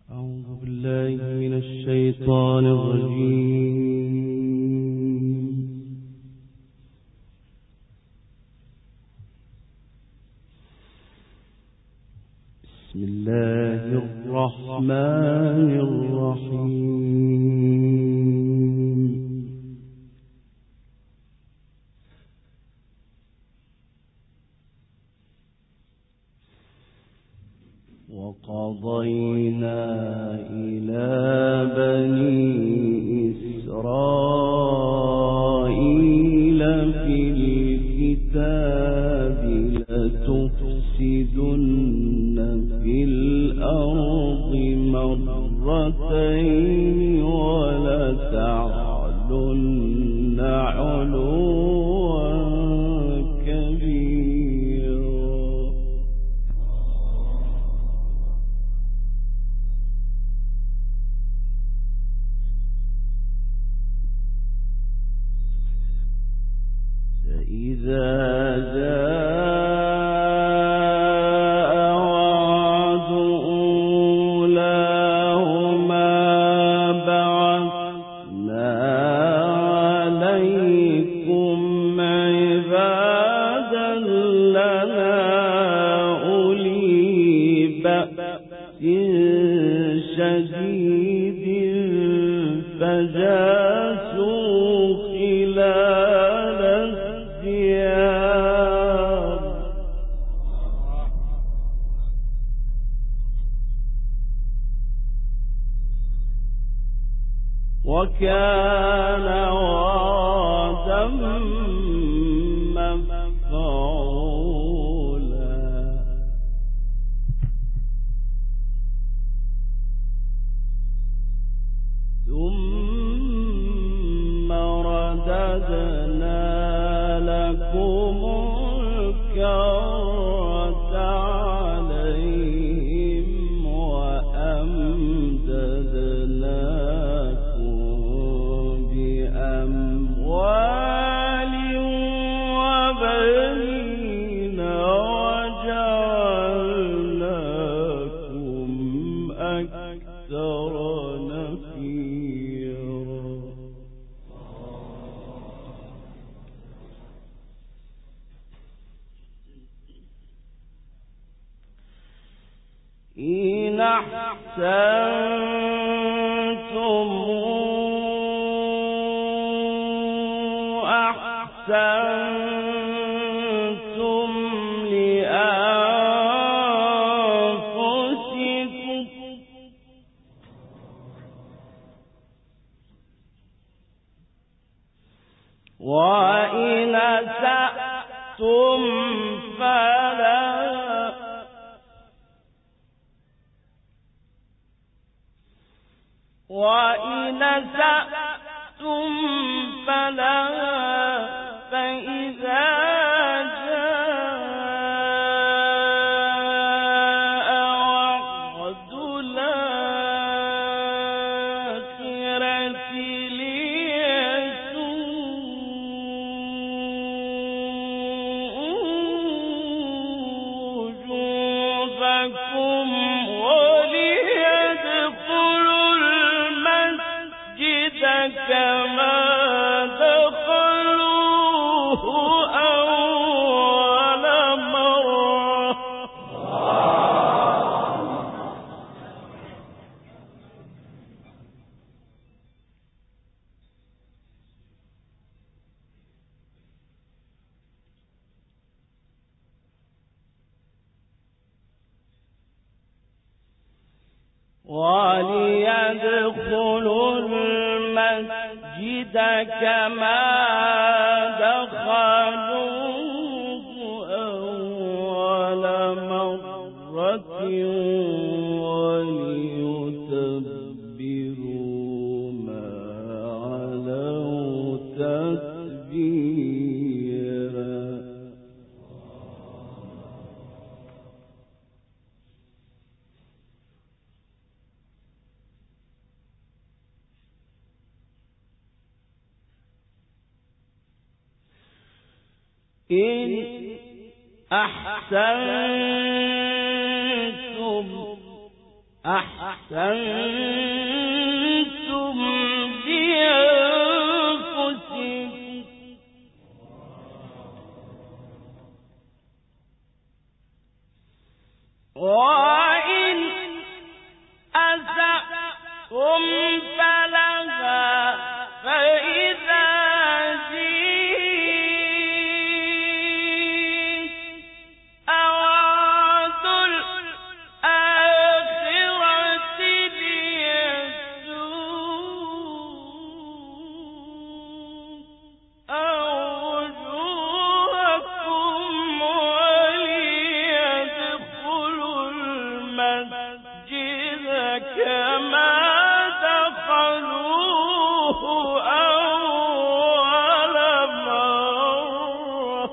الشيطان الرجيم. بسم الله الرحمن الرحيم. وقضينا إلى بني إسرائيل في الكتاب لتفسدن في الأرض مرتين ولتعلن علوا كبيرا. فإذا جاء وعد أولاهما بعثنا عليكم عبادا لنا أولي بأس شديد فجاسوا خلال الديار وكان وعدا مفعولا. ثم رددنا لكم الكرة عليهم وأمددناكم بأموال وبنين وجعلناكم أكثر نفيرا. إن أحسنتم أحسنتم لأنفسكم وإن أسأتم فلها فإذا جاء وعد الآخرة ليسوءوا وجوهكم وليدخلوا المسجد كما دخلوه أول مرة وليدخلوا المسجد كما دخلوه أول مرة وليتبروا ما علوا تتبيرا. إن أحسنتم أحسنتم أحسنتم لأنفسكم وإن أسأتم فلها فإذا جئت أوعد الآخرة ليسوء وجوهكم وليدخلوا المسجد كما دخلوه أول مرة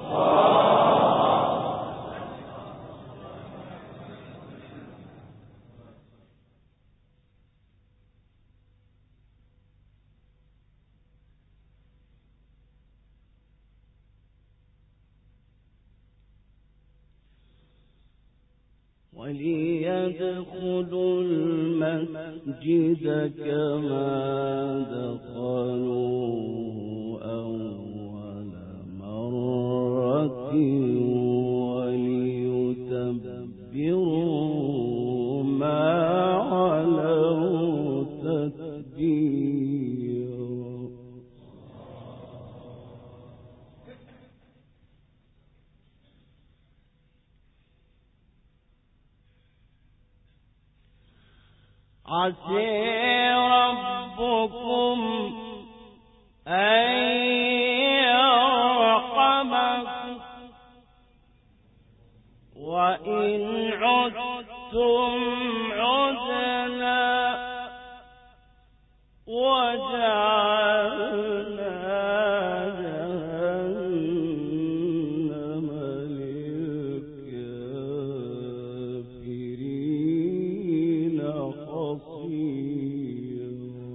وليدخلوا المسجد كما دخلوه أول مرة وليتبروا ما علوا تتبيرا عسى ربكم أن يرحمكم وإن عدتم عدنا وجعلنا جهنم للكافرين حصيرا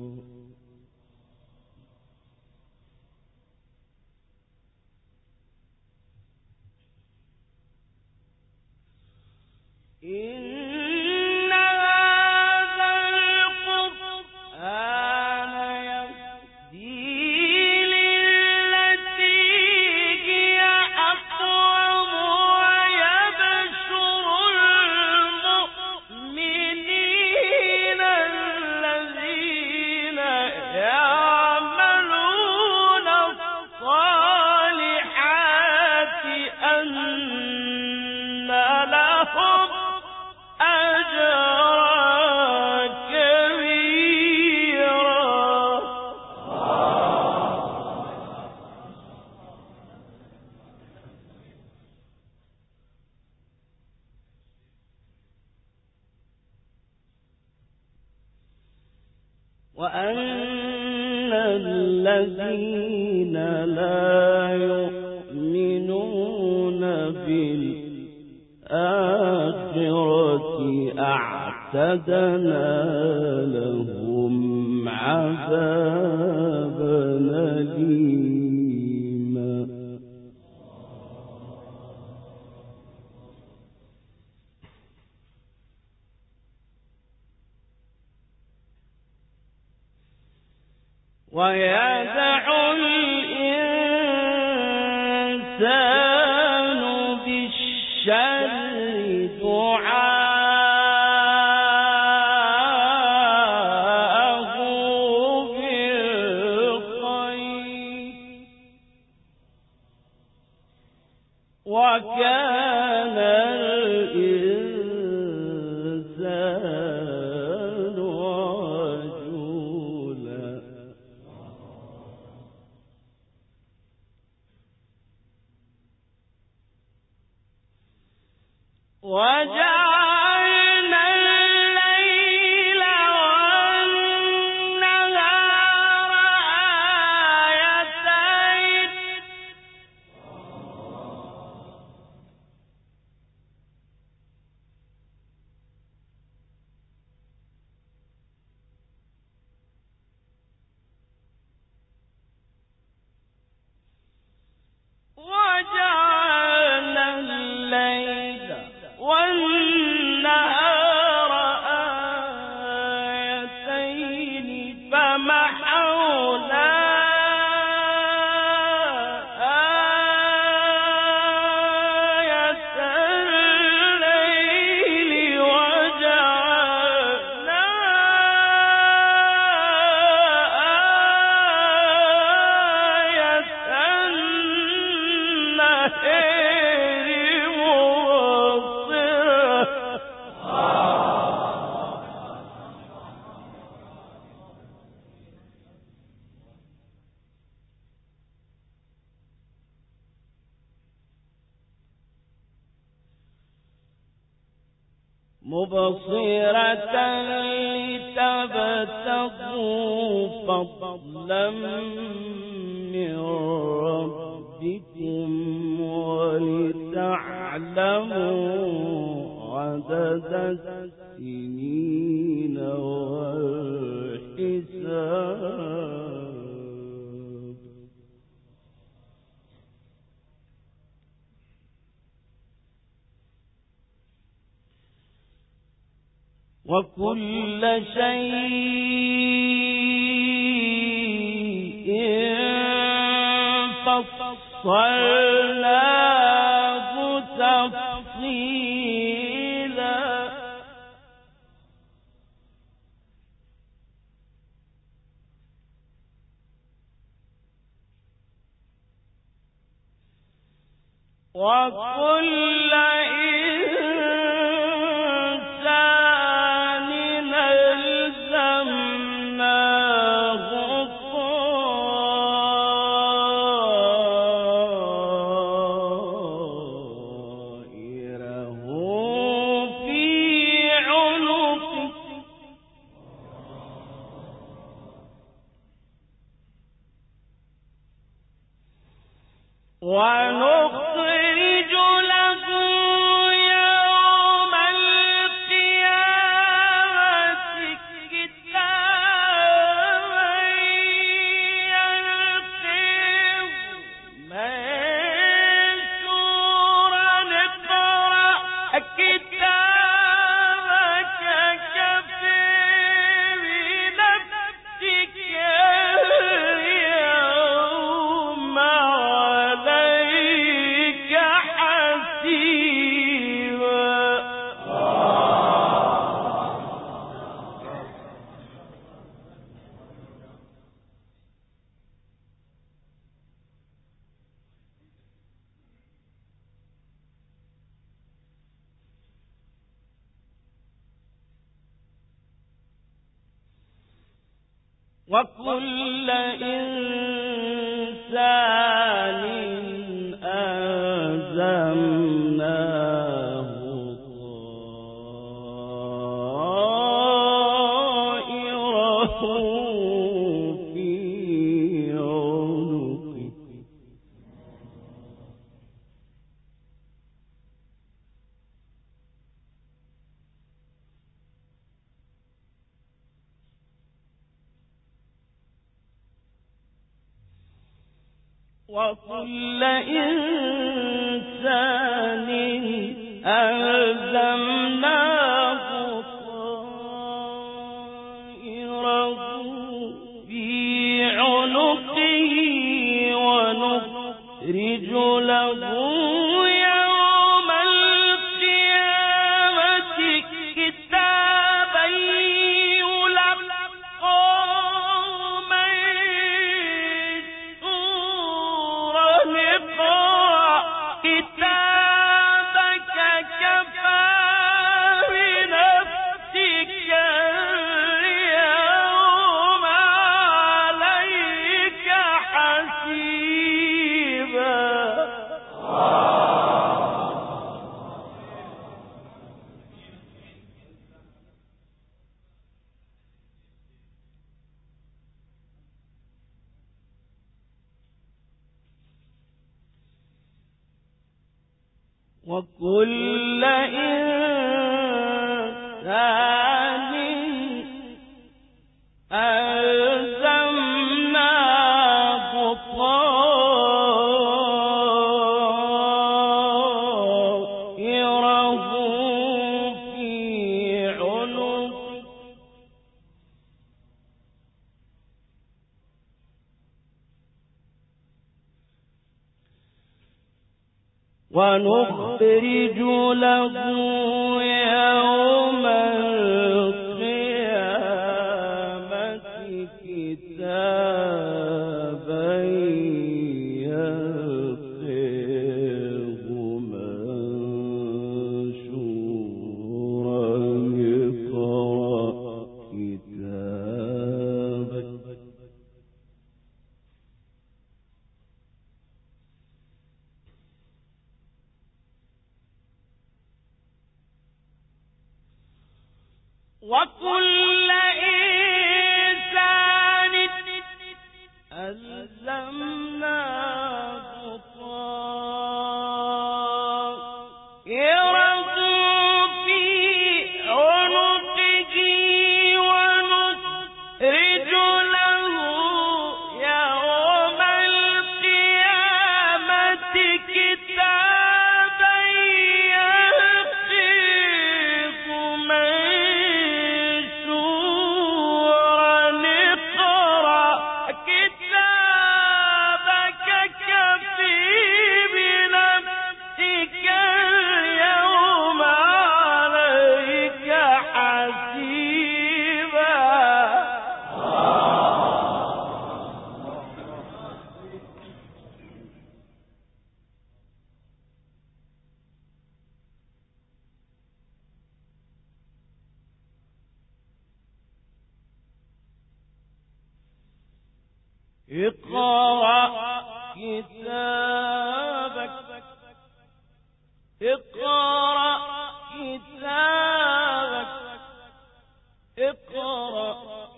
إن هذا القرآن يهدي للتي هي أقوم ويبشر المؤمنين الذين يعملون الصالحات أن لهم أجرا كبيرا وأن الذين لا يؤمنون بالآخرة أعتدنا لهم عذابا أليما ويدع الإنسان بالشر دعاءه بالخير وكان الإنسان عجولا وجعلنا الليل والنهار آيتين وجعلنا الليل والنهار مبصرة لتبتغوا فضلا من ربكم ولتعلموا عدد السنين والحساب. وكل شيء فصلناه تفصيلا. وكل ونخرج له يوم القيامة كتابا يلقيه منشورا اقرأ كتابك كفى بنفسك اليوم عليك وكل إنسان ألزمناه طائره في عنقه وكل إنسان ألزمناه طائره في عنقه ونخرج له يوم القيامة كتابا يلقاه منشورا اقرأ كتابك كفى بنفسك اليوم عليك حسيبا. وكل إنسان ألزمناه طائره في عنقه ونخرج له يوم القيامة كتابا يلقيه منشورا اقرأ كتابك وكل إنسان ألزمناه طائره في عنقه ونخرج له يوم القيامة كتابا يلقيه منشورا اقرأ كتابك كفى بنفسك اليوم عليك حسيبا. اقرأ كتابك اقرأ كتابك اقرأ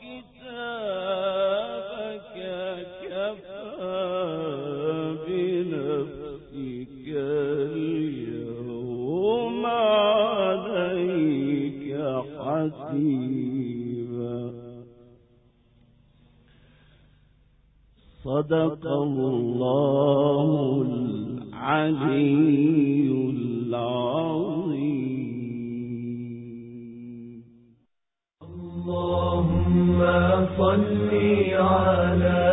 كتابك كفى بنفسك اليوم عليك حسيبا. صدق الله العلي العظيم. اللهم صل على